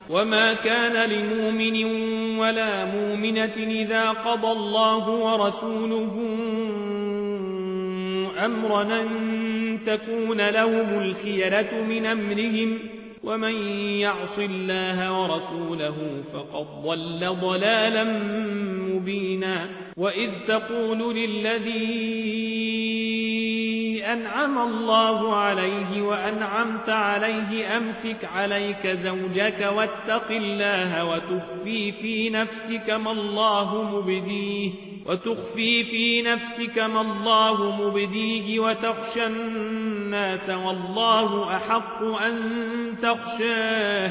وما كان لمؤمن ولا مؤمنة إذا قضى الله ورسوله أمرا أن تكون لهم الخيرة من أمرهم ومن يعص الله ورسوله فقد ضل ضلالا مبينا وإذ تقول للذي أنعم الله عليه وأنعمت عليه أمسك عليك زوجك واتق الله وتخفي في نفسك ما الله مبديه وتخشى الناس والله أحق أن تخشاه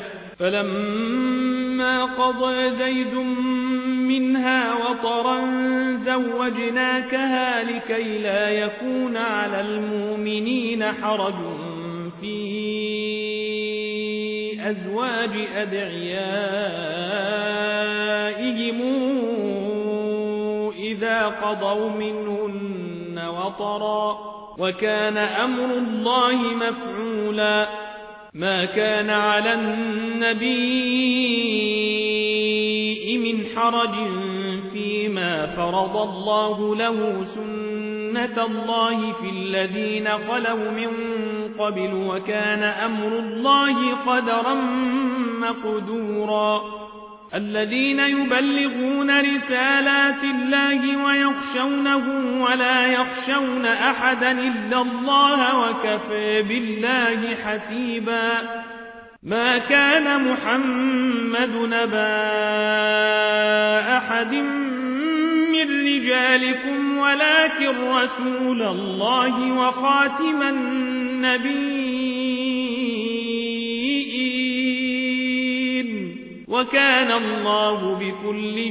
فلما قضى زيد منها وطرا زوجناكها لكي لا يكون على المؤمنين حرج في أزواج أدعيائهم إذا قضوا منهن وطرا وكان أمر الله مفعولا ما كان على النبي من حرج فيما فرض الله له سنة الله في الذين خلوا من قبل وكان أمر الله قدرا مقدورا الذين يبلغون رسالات الله ويخشونه ولا يخشون أحدا إلا الله وكفى بالله حسيبا ما كان محمد نبا أحد من رجالكم ولكن رسول الله وخاتم النبيين وكان الله بكل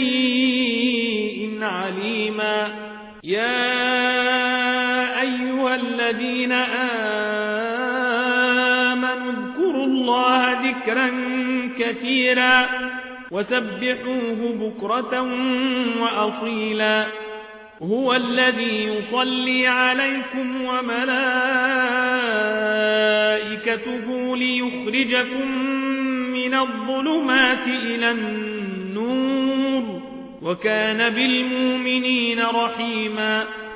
شيء عليما يا أيها الذين آمنوا اذكروا الله ذكرا كثيرا وسبحوه بكرة وأصيلا هو الذي يصلي عليكم وملائكته ليخرجكم من الظلمات إلى النور وكان بالمؤمنين رحيما